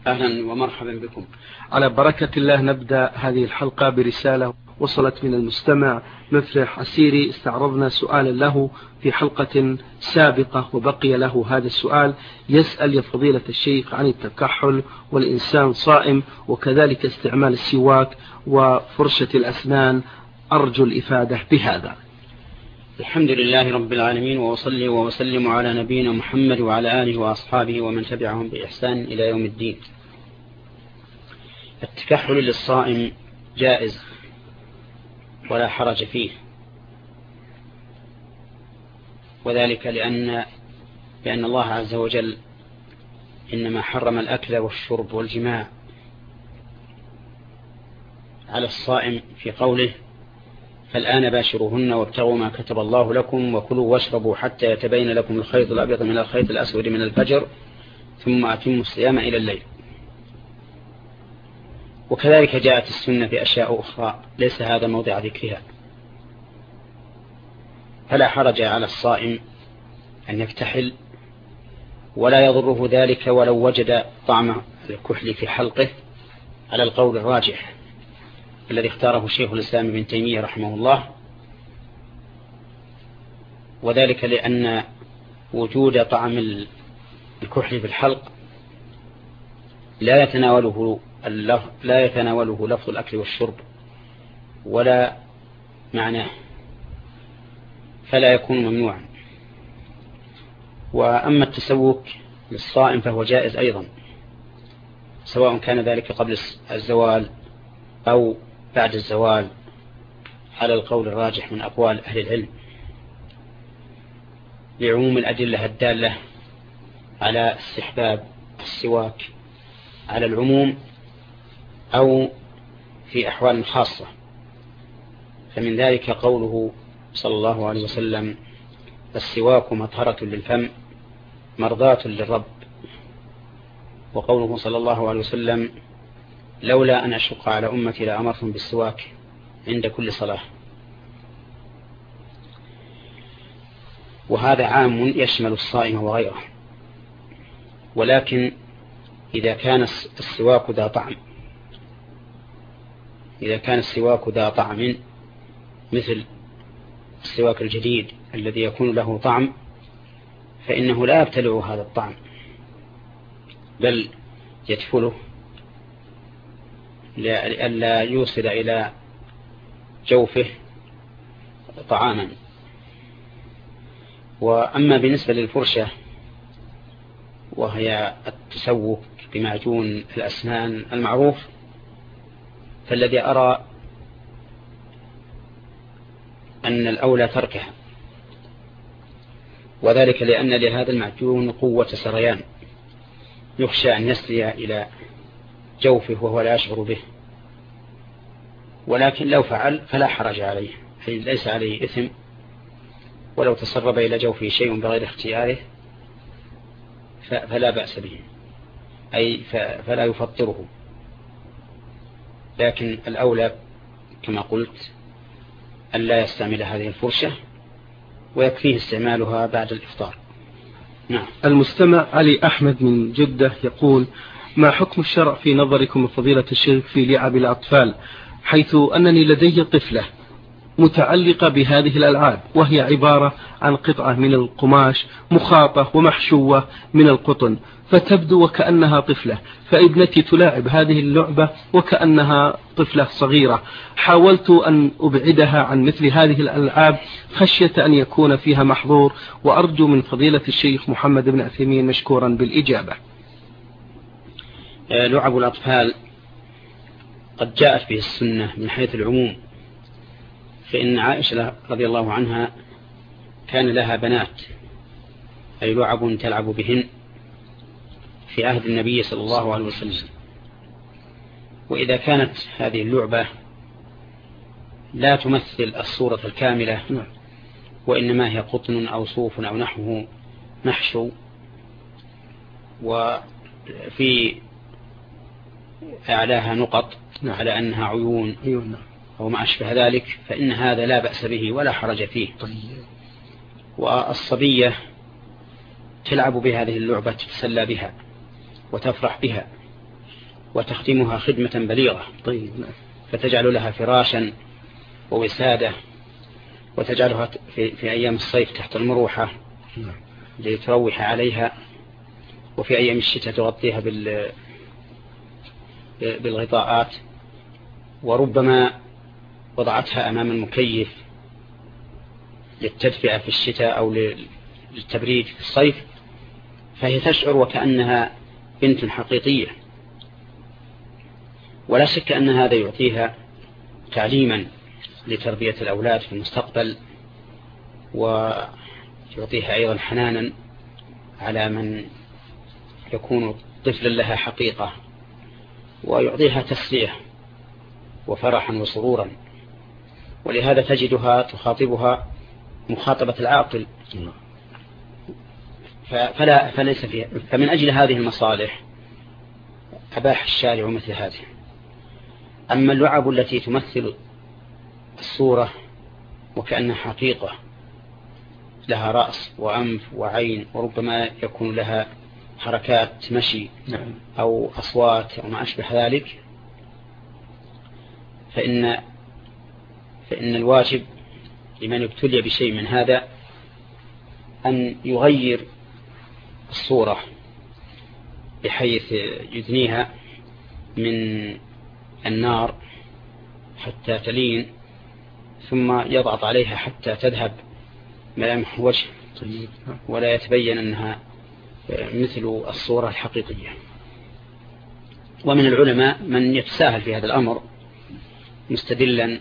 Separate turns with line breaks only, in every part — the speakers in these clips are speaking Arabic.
أهلا ومرحبا بكم.
على بركة الله نبدأ هذه الحلقة برسالة وصلت من المستمع مفرح عسيري. استعرضنا سؤالا له في حلقة سابقة وبقي له هذا السؤال. يسأل يا فضيلة الشيخ عن التكحل والإنسان صائم وكذلك استعمال السواك وفرشة الأسنان، أرجو الإفادة بهذا.
الحمد لله رب العالمين، وأصلي وأسلم على نبينا محمد وعلى آله وأصحابه ومن تبعهم بإحسان إلى يوم الدين. التكحل للصائم جائز ولا حرج فيه، وذلك لأن الله عز وجل إنما حرم الأكل والشرب والجماع على الصائم في قوله: فالآن باشروهن وابتغوا ما كتب الله لكم وكلوا واشربوا حتى يتبين لكم الخيط الأبيض من الخيط الأسود من الفجر ثم أتموا الصيام إلى الليل. وكذلك جاءت السنة بأشياء أخرى ليس هذا موضع ذكرها. فلا حرج على الصائم أن يكتحل، ولا يضره ذلك ولو وجد طعم الكحل في حلقه على القول الراجح الذي اختاره شيخ الإسلام ابن تيمية رحمه الله، وذلك لأن وجود طعم الكحل في الحلق لا يتناوله لفظ الأكل والشرب ولا معناه، فلا يكون ممنوعا. وأما التسوك للصائم فهو جائز أيضا، سواء كان ذلك قبل الزوال أو بعد الزوال على القول الراجح من أقوال أهل العلم، لعموم الأدلة الدالة على استحباب السواك على العموم أو في أحوال خاصة. فمن ذلك قوله صلى الله عليه وسلم: السواك مطهرة للفم مرضاة للرب، وقوله صلى الله عليه وسلم: لولا أن أشق على أمتي لأمرتهم بالسواك عند كل صلاة. وهذا عام يشمل الصائم وغيره، ولكن إذا كان السواك ذا طعم مثل السواك الجديد الذي يكون له طعم، فإنه لا يبتلع هذا الطعم بل يدفله لئلا يوصل إلى جوفه طعاما. وأما بالنسبة للفرشة وهي التسوك بمعجون الأسنان المعروف، فالذي أرى أن الأولى تركها، وذلك لأن لهذا المعجون قوة سريان يخشى أن يسري إلى جوفه وهو لا يشعر به، ولكن لو فعل فلا حرج عليه، أي ليس عليه إثم، ولو تسرب إلى جوفه شيء بغير اختياره فلا بأس به، أي فلا يفطره. لكن الأولى كما قلت أن لا يستعمل هذه الفرشة، ويكفيه استعمالها بعد الإفطار. نعم.
المستمع علي أحمد من جدة يقول: ما حكم الشرع في نظركم فضيلة الشيخ في لعب الأطفال، حيث أنني لدي طفلة متعلقة بهذه الألعاب، وهي عبارة عن قطعة من القماش مخاطة ومحشوة من القطن، فتبدو وكأنها طفلة، فابنتي تلاعب هذه اللعبة وكأنها طفلة صغيرة. حاولت أن أبعدها عن مثل هذه الألعاب خشية أن يكون فيها محظور، وأرجو من فضيلة الشيخ محمد بن عثيمين مشكورا بالإجابة.
لعب الأطفال قد جاءت به السنة من حيث العموم، فإن عائشة رضي الله عنها كان لها بنات، أي لعب تلعب بهن في عهد النبي صلى الله عليه وسلم. وإذا كانت هذه اللعبة لا تمثل الصورة الكاملة، وإنما هي قطن أو صوف أو نحوه محشو، وفي أعلاها نقط على أنها عيون أو ما أشبه ذلك، فإن هذا لا بأس به ولا حرج فيه. والصبية تلعب بهذه اللعبة، تتسلى بها وتفرح بها، وتخدمها خدمة بليغة.
طيب.
فتجعل لها فراشا ووسادة، وتجعلها في أيام الصيف تحت المروحة لتروح عليها، وفي أيام الشتاء تغطيها بالغطاءات، وربما وضعتها أمام المكيف للتدفئة في الشتاء أو للتبريد في الصيف، فهي تشعر وكأنها بنت حقيقية. ولا شك أن هذا يعطيها تعليما لتربية الأولاد في المستقبل، ويعطيها أيضا حنانا على من يكون طفلا لها حقيقة، ويعطيها تسلية وفرحا وسرورا. ولهذا تجدها تخاطبها مخاطبة العاقل، فليس فيها. فمن أجل هذه المصالح أباح الشارع مثل هذه. أما اللعب التي تمثل الصورة وكأنها حقيقة، لها رأس وأنف وعين، وربما يكون لها حركات مشي أو أصوات أو ما أشبه ذلك، فإن الواجب لمن ابتلي بشيء من هذا أن يغير الصورة بحيث يدنيها من النار حتى تلين، ثم يضغط عليها حتى تذهب ملامح وجه ولا يتبين أنها مثل الصورة الحقيقية. ومن العلماء من يتساهل في هذا الأمر مستدلا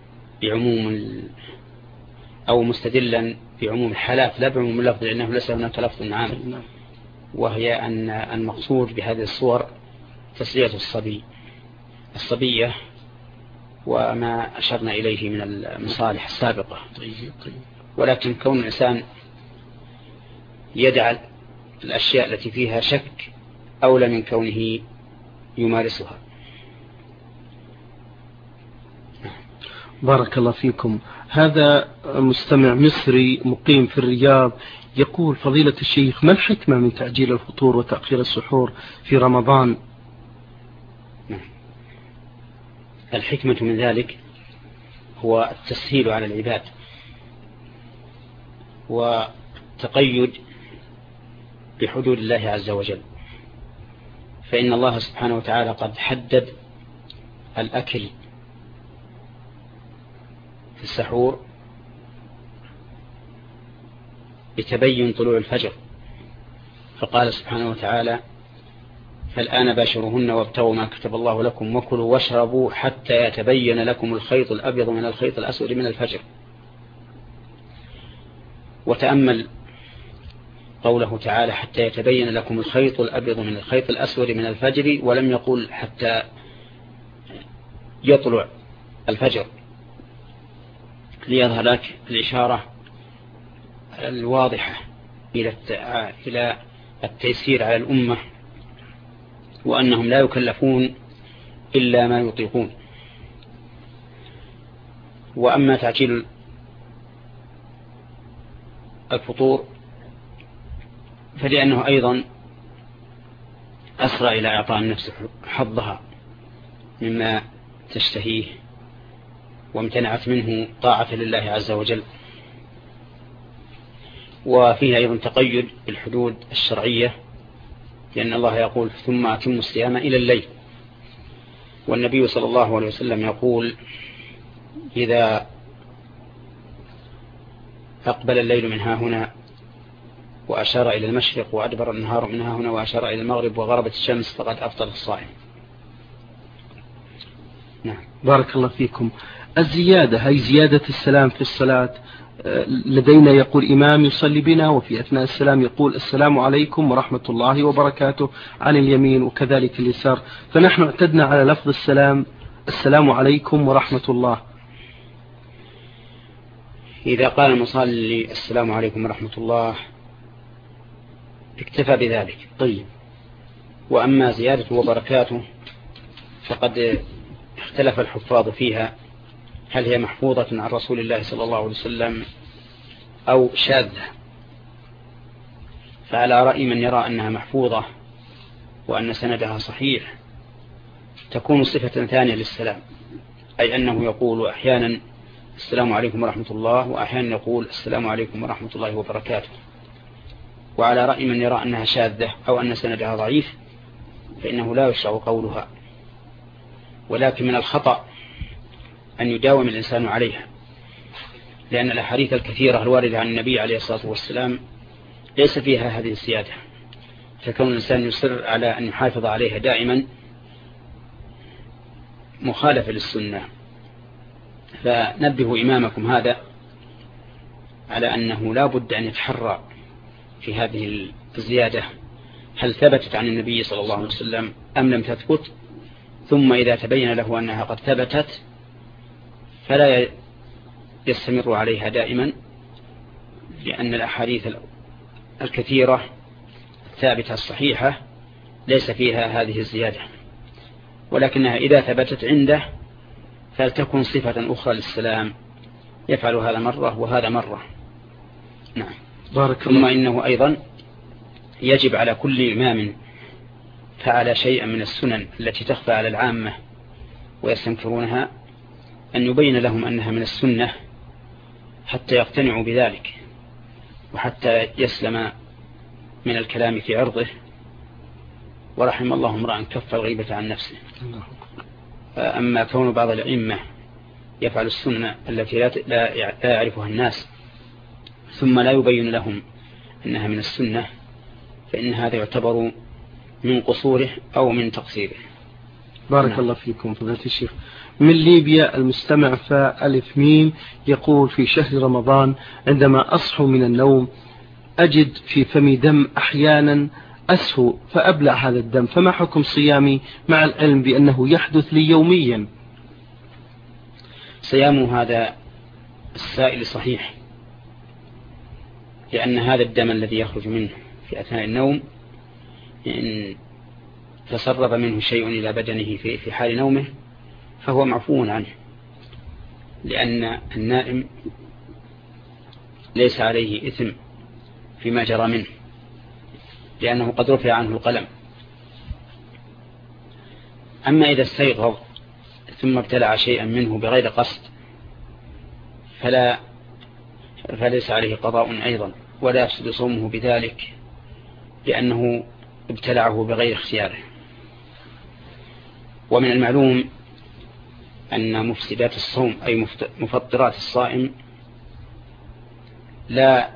بعموم الحالات لا بعموم اللفظ، لأنه ليس هناك لفظ عام، وهي أن المقصود بهذه الصور تسلية الصبية وما أشرنا إليه من المصالح السابقة. ولكن كون الإنسان يدعى الأشياء التي فيها شك أولى من كونه يمارسها.
بارك الله فيكم. هذا مستمع مصري مقيم في الرياض يقول: فضيلة الشيخ، ما الحكمة من تعجيل الفطور وتأخير السحور في رمضان؟
الحكمة من ذلك هو التسهيل على العباد وتقيد بحدود الله عز وجل، فإن الله سبحانه وتعالى قد حدد الأكل في السحور بتبين طلوع الفجر، فقال سبحانه وتعالى: فالآن باشروهن وابتغوا ما كتب الله لكم وكلوا واشربوا حتى يتبين لكم الخيط الأبيض من الخيط الأسود من الفجر. وتأمل قوله تعالى: حتى يتبين لكم الخيط الأبيض من الخيط الأسود من الفجر، ولم يقل حتى يطلع الفجر، ليظهر لك الإشارة الواضحة إلى التيسير على الأمة، وأنهم لا يكلفون إلا ما يطيقون. وأما تعجيل الفطور فلأنه أيضا أسرع إلى إعطاء النفس حظها مما تشتهيه وامتنعت منه طاعة لله عز وجل. وفيها أيضا تقيد بالحدود الشرعية، لأن الله يقول: ثم أتموا الصيام إلى الليل. والنبي صلى الله عليه وسلم يقول: إذا أقبل الليل من ها هنا وأشار إلى المشرق وأدبر النهار من ها هنا وأشار إلى المغرب وغربت الشمس فقد أفطر الصائم.
نعم. بارك الله فيكم. الزيادة، هي زيادة السلام في الصلاة. لدينا يقول إمام يصلي بنا وفي أثناء السلام يقول: السلام عليكم ورحمة الله وبركاته عن اليمين وكذلك اليسار، فنحن اعتدنا على لفظ السلام عليكم ورحمة الله.
إذا قال المصلي السلام عليكم ورحمة الله اكتفى بذلك. طيب. وأما زيادة وبركاته فقد اختلف الحفاظ فيها، هل هي محفوظة عن رسول الله صلى الله عليه وسلم أو شاذة؟ فعلى رأي من يرى أنها محفوظة وأن سندها صحيح تكون صفة ثانية للسلام، أي أنه يقول أحيانا السلام عليكم ورحمة الله، وأحيانا يقول السلام عليكم ورحمة الله وبركاته. وعلى رأي من يرى أنها شاذة أو أن سندها ضعيف فإنه لا يشرع قولها، ولكن من الخطأ أن يداوم الإنسان عليها، لأن الأحاديث الكثيرة الواردة عن النبي عليه الصلاة والسلام ليس فيها هذه السيادة، فكون الإنسان يصر على أن يحافظ عليها دائما مخالفة للسنة. فنبه إمامكم هذا على أنه لا بد أن يتحرى في هذه الزيادة، هل ثبتت عن النبي صلى الله عليه وسلم أم لم تثبت، ثم إذا تبين له أنها قد ثبتت فلا يستمر عليها دائما، لأن الأحاديث الكثيرة الثابتة الصحيحة ليس فيها هذه الزيادة، ولكنها إذا ثبتت عنده فلتكن صفة أخرى للسلام، يفعل هذا مرة وهذا مرة. نعم. ثم إنه أيضا يجب على كل إمام فعل شيئا من السنن التي تخفى على العامة ويستنكرونها أن يبين لهم أنها من السنة حتى يقتنعوا بذلك، وحتى يسلم من الكلام في عرضه. ورحم الله امرأ كف الغيبة عن نفسه. أما كون بعض الأئمة يفعل السنة التي لا يعرفها الناس ثم لا يبين لهم أنها من السنة، فإن هذا يعتبر من قصوره أو من تقصيره.
بارك الله فيكم فضيلة الشيخ. من ليبيا المستمع فألف ميم يقول: في شهر رمضان عندما أصحو من النوم أجد في فمي دم أحيانا أسهو فأبلع هذا الدم، فما حكم صيامي مع العلم بأنه يحدث لي يوميا؟
صيام هذا السائل صحيح، لأن هذا الدم الذي يخرج منه في أثناء النوم إن تسرب منه شيء إلى بدنه في حال نومه فهو معفو عنه، لأن النائم ليس عليه إثم فيما جرى منه، لأنه قد رفع عنه القلم. أما إذا استيقظ ثم ابتلع شيئا منه بغير قصد فليس عليه قضاء أيضا، ولا يفسد صومه بذلك، لأنه ابتلعه بغير اختياره. ومن المعلوم أن مفسدات الصوم أي مفطرات الصائم لا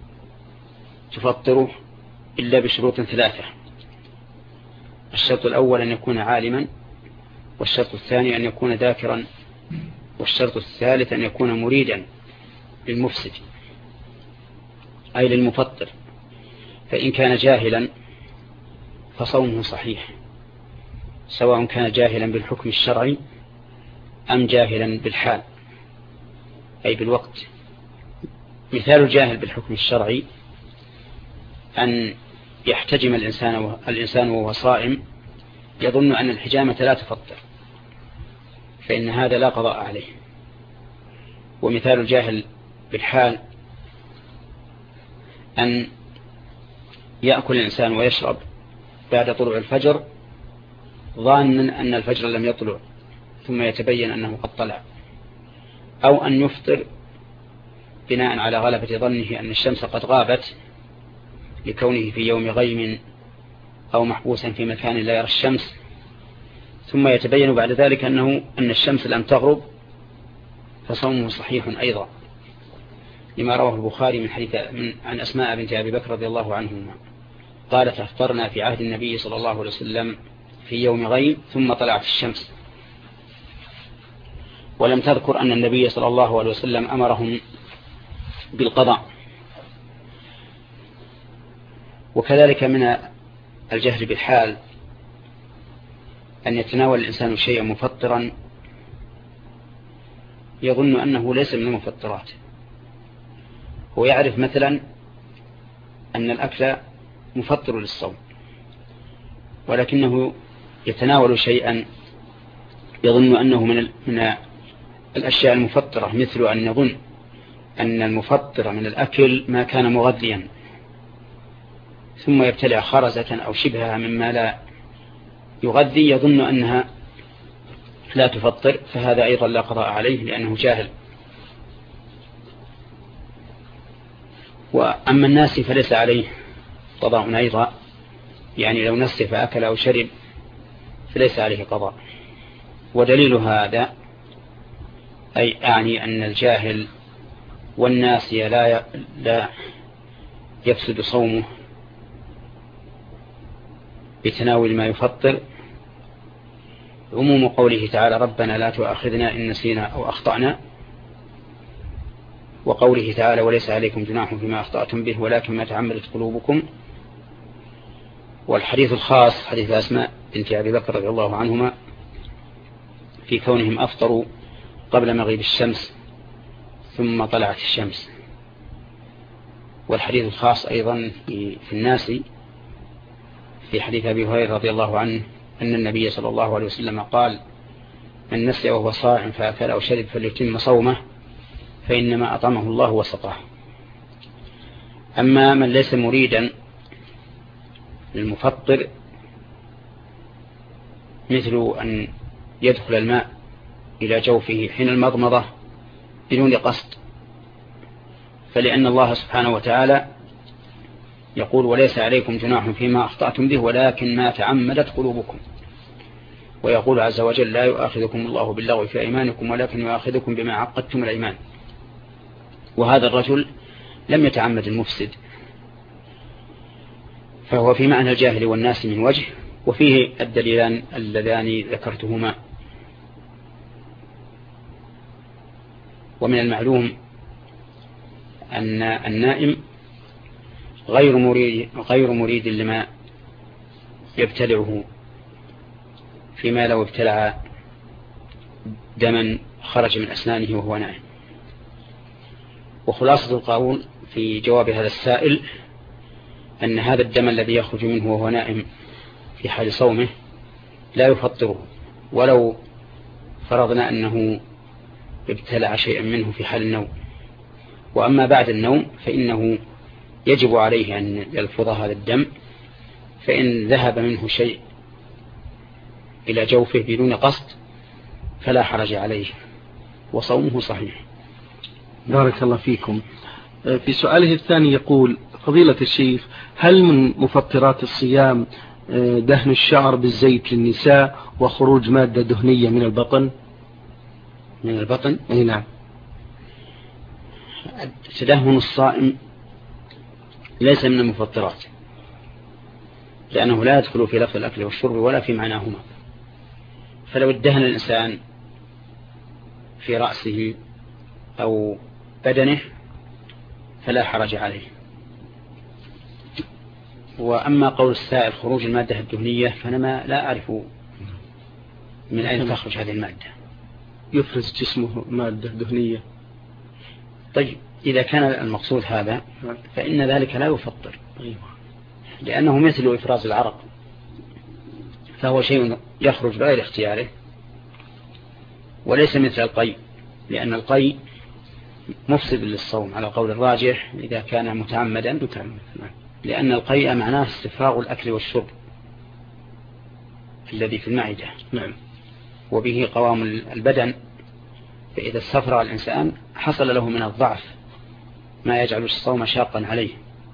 تفطره إلا بشروط ثلاثة: الشرط الأول أن يكون عالما، والشرط الثاني أن يكون ذاكرا، والشرط الثالث أن يكون مريدا للمفسد أي للمفطر. فإن كان جاهلا فصومه صحيح، سواء كان جاهلا بالحكم الشرعي أم جاهلا بالحال أي بالوقت. مثال الجاهل بالحكم الشرعي أن يحتجم الإنسان وهو صائم يظن أن الحجامة لا تفطر، فإن هذا لا قضاء عليه. ومثال الجاهل بالحال أن يأكل الإنسان ويشرب بعد طلوع الفجر ظانا أن الفجر لم يطلع ثم يتبين أنه قد طلع، أو أن يفطر بناء على غلبة ظنه أن الشمس قد غابت لكونه في يوم غيم أو محبوسا في مكان لا يرى الشمس، ثم يتبين بعد ذلك أن الشمس لم تغرب، فصومه صحيح أيضا، لما رواه البخاري من حديث عن أسماء بنت أبي بكر رضي الله عنهما قالت: افطرنا في عهد النبي صلى الله عليه وسلم في يوم غيم ثم طلعت الشمس. ولم تذكر أن النبي صلى الله عليه وسلم أمرهم بالقضاء. وكذلك من الجهل بالحال أن يتناول الإنسان شيئا مفطرا يظن أنه ليس من المفطرات. هو يعرف مثلا أن الأكل مفطر للصوم، ولكنه يتناول شيئا يظن أنه من الأشياء المفطرة، مثل أن يظن أن المفطر من الأكل ما كان مغذيا، ثم يبتلع خرزة أو شبهها مما لا يغذي يظن أنها لا تفطر فهذا أيضا لا قضاء عليه لأنه جاهل. وأما الناس فليس عليه قضاء أيضا، يعني لو نسي فأكل أو شرب فليس عليه قضاء. ودليل هذا أي أعني أن الجاهل والناسي لا يفسد صومه بتناول ما يفطر عموم قوله تعالى ربنا لا تؤاخذنا إن نسينا أو أخطأنا، وقوله تعالى وليس عليكم جناح فيما أخطأتم به ولكن ما تعمدت قلوبكم. والحديث الخاص حديث أسماء بنت أبي بكر رضي الله عنهما في كونهم أفطروا قبل مغيب الشمس ثم طلعت الشمس. والحديث الخاص أيضا في الناس في حديث أبي هريرة رضي الله عنه أن النبي صلى الله عليه وسلم قال من نسي وهو صائم فأكل أو شرب فليتم صومه فإنما أطعمه الله وسقاه. أما من ليس مريدا للمفطر مثل أن يدخل الماء إلى جوفه حين المضمضة بدون قصد، فلأن الله سبحانه وتعالى يقول وليس عليكم جناح فيما أخطأتم به ولكن ما تعمدت قلوبكم، ويقول عز وجل لا يؤاخذكم الله باللغو في أيمانكم ولكن يؤاخذكم بما عقدتم الأيمان. وهذا الرجل لم يتعمد المفسد، فهو في معنى الجاهل والناس من وجه، وفيه الدليلان اللذان ذكرتهما. ومن المعلوم أن النائم غير مريد لما يبتلعه، فيما لو ابتلع دما خرج من أسنانه وهو نائم. وخلاصة القول في جواب هذا السائل أن هذا الدم الذي يخرج منه وهو نائم في حال صومه لا يفطره، ولو فرضنا أنه ابتلع شيئا منه في حال النوم. وأما بعد النوم فإنه يجب عليه أن يلفظ هذا الدم، فإن ذهب منه شيء إلى جوفه بدون قصد فلا حرج عليه وصومه صحيح.
بارك الله فيكم. في سؤاله الثاني يقول فضيلة الشيخ هل من مفطرات الصيام دهن الشعر بالزيت للنساء وخروج مادة دهنية من البطن؟
من البطن؟
أي نعم.
تدهن الصائم ليس من المفطرات، لأنه لا يدخل في لفظ الأكل والشرب ولا في معناهما. فلو ادهن الإنسان في رأسه أو بدنه فلا حرج عليه. وأما قول السائل خروج المادة الدهنية فأنا لا أعرف من أين تخرج هذه المادة.
يفرز جسمه مادة دهنية.
طيب إذا كان المقصود هذا فإن ذلك لا يفطر، لأنه مثل إفراز العرق، فهو شيء يخرج بغير اختياره، وليس مثل القيء، لأن القيء مفسد للصوم على قول الراجح إذا كان متعمدا، لأن القيء معناه استفراغ الأكل والشرب الذي في المعدة، وبه قوام البدن، فإذا استفرغ الإنسان حصل له من الضعف ما يجعل الصوم شاقا عليه،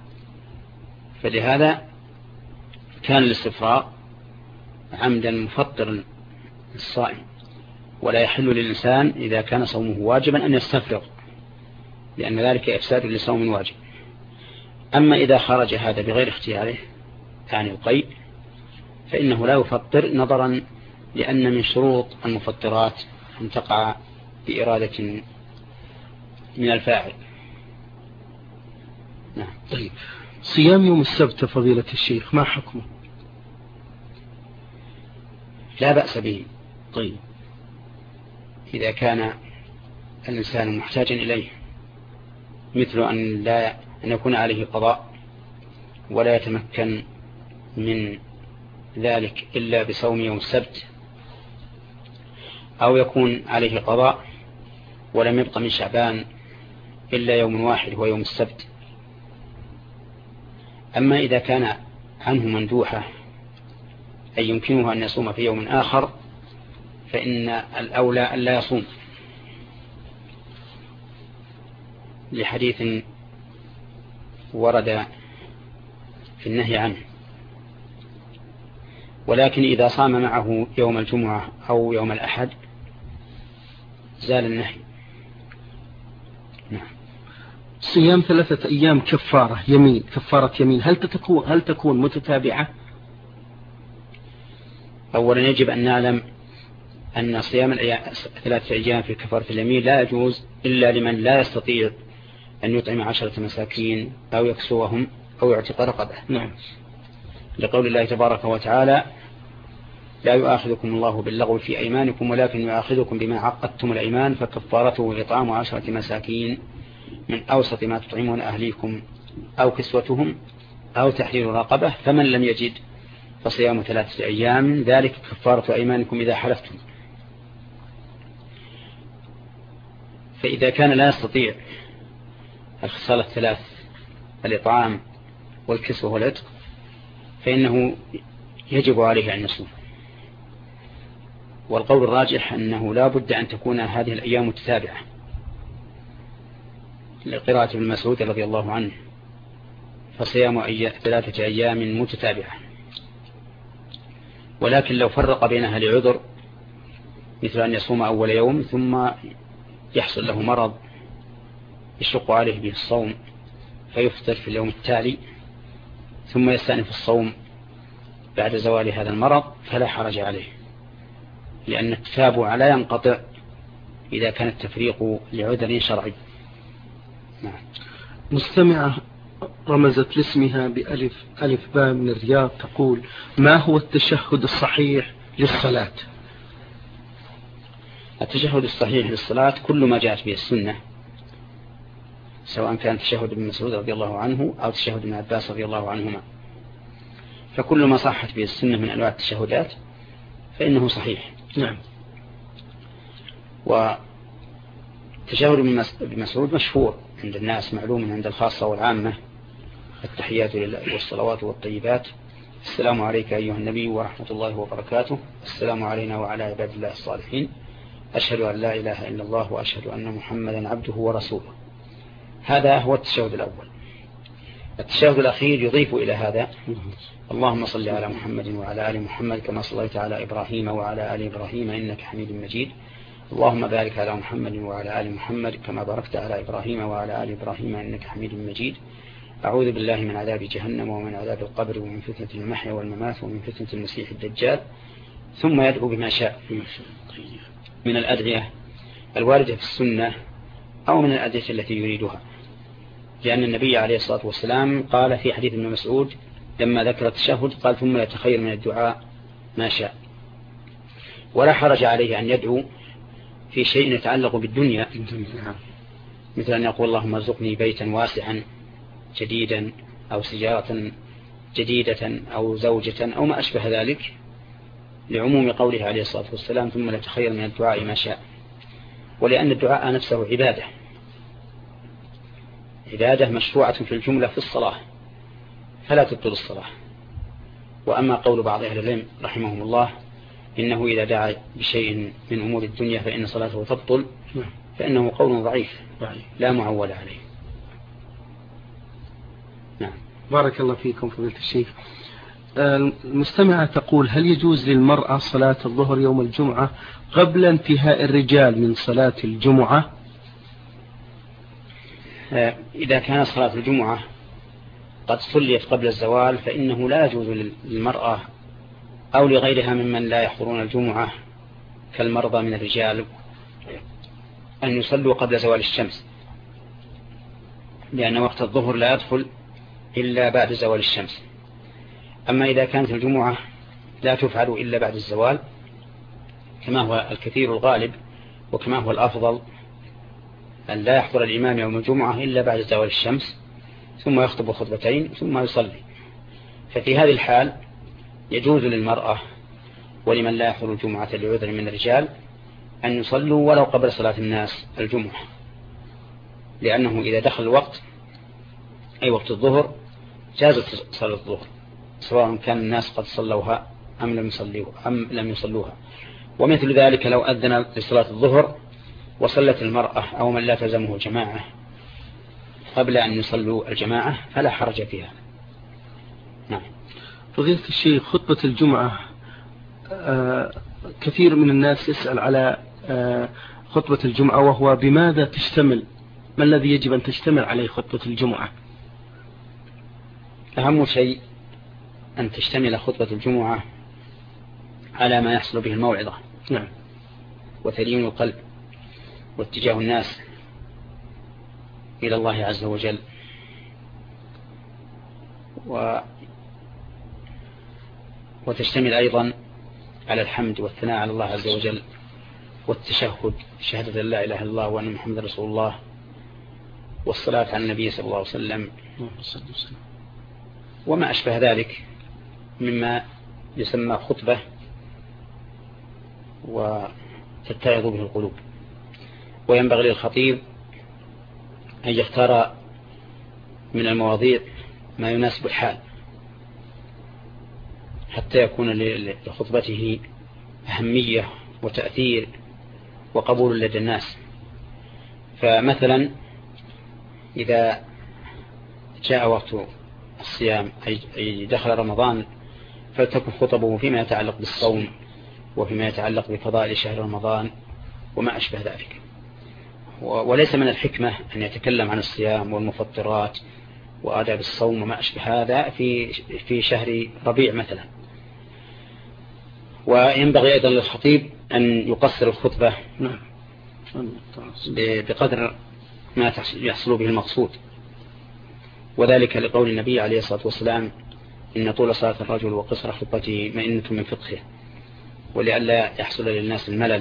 فلهذا كان الاستفراغ عمدا مفطر الصائم. ولا يحل للإنسان إذا كان صومه واجبا أن يستفرغ، لأن ذلك إفساد لصوم واجب. أما إذا خرج هذا بغير اختياره يعني القيء فإنه لا يفطر، نظرا لأن من شروط المفطرات أن تقع بإرادة من الفاعل.
نعم. طيب صيام يوم السبت فضيلة الشيخ ما حكمه؟
لا بأس به.
طيب
إذا كان الإنسان محتاجا إليه، مثل أن يكون عليه قضاء ولا يتمكن من ذلك إلا بصوم يوم السبت، أو يكون عليه قضاء ولم يبق من شعبان إلا يوم واحد هو يوم السبت. أما إذا كان عنه مندوحة أي يمكنه أن يصوم في يوم آخر فإن الأولى أن لا يصوم، لحديث ورد في النهي عنه، ولكن إذا صام معه يوم الجمعة أو يوم الأحد زال النهي.
نعم. صيام 3 أيام كفارة يمين هل تكون متتابعة؟
أولا يجب أن نعلم أن صيام 3 أيام في كفارة اليمين لا يجوز إلا لمن لا يستطيع أن يطعم 10 مساكين أو يكسوهم أو يعتق رقبة.
نعم.
لقول الله تبارك وتعالى: لا يؤاخذكم الله باللغو في أيمانكم ولكن يؤاخذكم بما عقدتم الأيمان فكفارته إطعام 10 مساكين من أوسط ما تطعمون أهليكم أو كسوتهم أو تحرير رقبة، فمن لم يجد فصيام 3 أيام ذلك كفارة أيمانكم إذا حلفتم. فإذا كان لا يستطيع الخصال 3 الإطعام والكسوة والعتق فإنه يجب عليه أن يصوم. والقول الراجح أنه لا بد أن تكون هذه الأيام متتابعة، لقراءة ابن مسعود رضي الله عنه: فصيام 3 أيام متتابعة. ولكن لو فرق بينها لعذر، مثل أن يصوم أول يوم ثم يحصل له مرض يشق عليه به الصوم فيفطر في اليوم التالي ثم يستأنف الصوم بعد زوال هذا المرض، فلا حرج عليه، لأن التتابع لا ينقطع إذا كان التفريق لعذر شرعي.
نعم. مستمعة رمزت لاسمها بألف باء من الرياض تقول: ما هو التشهد الصحيح للصلاة؟
التشهد الصحيح للصلاة كل ما جاءت به السنة، سواء كان تشهد ابن مسعود رضي الله عنه أو تشهد ابن عباس رضي الله عنهما، فكل ما صحت به السنة من أنواع التشهدات فإنه صحيح.
نعم.
وتشهد ابن مسعود مشهور عند الناس، معلوم عند الخاصة والعامة: التحيات لله والصلوات والطيبات، السلام عليك أيها النبي ورحمة الله وبركاته، السلام علينا وعلى عباد الله الصالحين، أشهد أن لا إله إلا الله وأشهد أن محمدا عبده ورسوله. هذا هو التشهد الأول. التشهد الأخير يضيف إلى هذا: اللهم صل على محمد وعلى آل محمد كما صليت على إبراهيم وعلى آل إبراهيم إنك حميد مجيد، اللهم بارك على محمد وعلى آل محمد كما باركت على إبراهيم وعلى آل إبراهيم إنك حميد مجيد، أعوذ بالله من عذاب جهنم ومن عذاب القبر ومن فتنة المحيا والممات ومن فتنة المسيح الدجال. ثم يدعو بما شاء من الأدعية الواردة في السنة أو من الأدعية التي يريدها، لأن النبي عليه الصلاة والسلام قال في حديث ابن مسعود لما ذكر التشهد قال: ثم يتخير من الدعاء ما شاء. ولا حرج عليه أن يدعو في شيء يتعلق بالدنيا، مثل أن يقول: اللهم ارزقني بيتا واسعا جديدا أو سيارة جديدة أو زوجة أو ما أشبه ذلك، لعموم قوله عليه الصلاة والسلام: ثم يتخير من الدعاء ما شاء. ولأن الدعاء نفسه عبادة مشروعة في الجملة في الصلاة، فلا تبطل الصلاة. وأما قول بعض أهل العلم رحمهم الله إنه إذا دعا بشيء من أمور الدنيا فإن صلاته تبطل، فإنه قول ضعيف لا معول عليه.
نعم. بارك الله فيكم فضيلة الشيخ. المستمعة تقول: هل يجوز للمرأة صلاة الظهر يوم الجمعة قبل انتهاء الرجال من صلاة الجمعة؟
إذا كانت صلاة الجمعة قد صليت قبل الزوال فإنه لا يجوز للمرأة أو لغيرها ممن لا يحضرون الجمعة كالمرضى من الرجال أن يصلوا قبل زوال الشمس، لأن وقت الظهر لا يدخل إلا بعد زوال الشمس. أما إذا كانت الجمعة لا تفعل إلا بعد الزوال كما هو الكثير الغالب وكما هو الأفضل أن لا يحضر الإمام يوم الجمعة إلا بعد زوال الشمس ثم يخطب خطبتين ثم يصلي، ففي هذه الحال يجوز للمرأة ولمن لا يحضر الجمعة لعذر من الرجال أن يصلوا ولو قبل صلاة الناس الجمعة، لأنه إذا دخل الوقت أي وقت الظهر جازت صلاة الظهر سواء كان الناس قد صلوها أم لم يصلوها. ومثل ذلك لو أذن لصلاة الظهر وصلت المرأة أو من لا تلزمه الجماعة قبل أن يصلوا الجماعة فلا حرج فيها. نعم.
فضيلة الشيخ، خطبة الجمعة كثير من الناس يسأل على خطبة الجمعة، وهو بماذا تشتمل؟ ما الذي يجب أن تشتمل عليه خطبة الجمعة؟
أهم شيء أن تشتمل خطبة الجمعة على ما يحصل به الموعظة.
نعم.
وتلين القلب واتجاه الناس إلى الله عز وجل، وتشتمل أيضا على الحمد والثناء على الله عز وجل والتشهد، شهادة لا إله إلا الله وأن محمد رسول الله، والصلاة على النبي صلى الله عليه وسلم وما أشبه ذلك مما يسمى خطبة وتتعظ به القلوب. وينبغي للخطيب أن يختار من المواضيع ما يناسب الحال حتى يكون لخطبته أهمية وتأثير وقبول لدى الناس. فمثلا إذا جاء وقت الصيام أي دخل رمضان فلتكن خطبه فيما يتعلق بالصوم وفيما يتعلق بفضائل شهر رمضان وما أشبه ذلك. وليس من الحكمة أن يتكلم عن الصيام والمفطرات وآداب الصوم وما أشبه هذا في شهر ربيع مثلا. وينبغي أيضا للخطيب أن يقصر الخطبة بقدر ما يحصل به المقصود، وذلك لقول النبي عليه الصلاة والسلام: إن طول صلاة الرجل وقصر خطبته مئنة من فقهه، ولئلا يحصل للناس الملل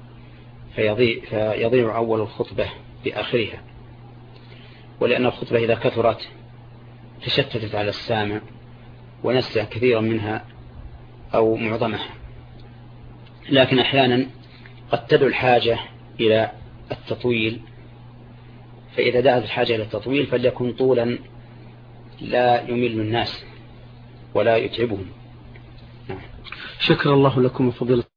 فيضيع أول الخطبة بآخرها، ولأن الخطبة إذا كثرت تشتتت على السامع ونسى كثيرا منها أو معظمها. لكن أحيانا قد تدعو الحاجة إلى التطويل، فإذا دعت الحاجة إلى التطويل فليكن طولا لا يمل الناس ولا يتعبهم.
شكر الله لكم فضيلة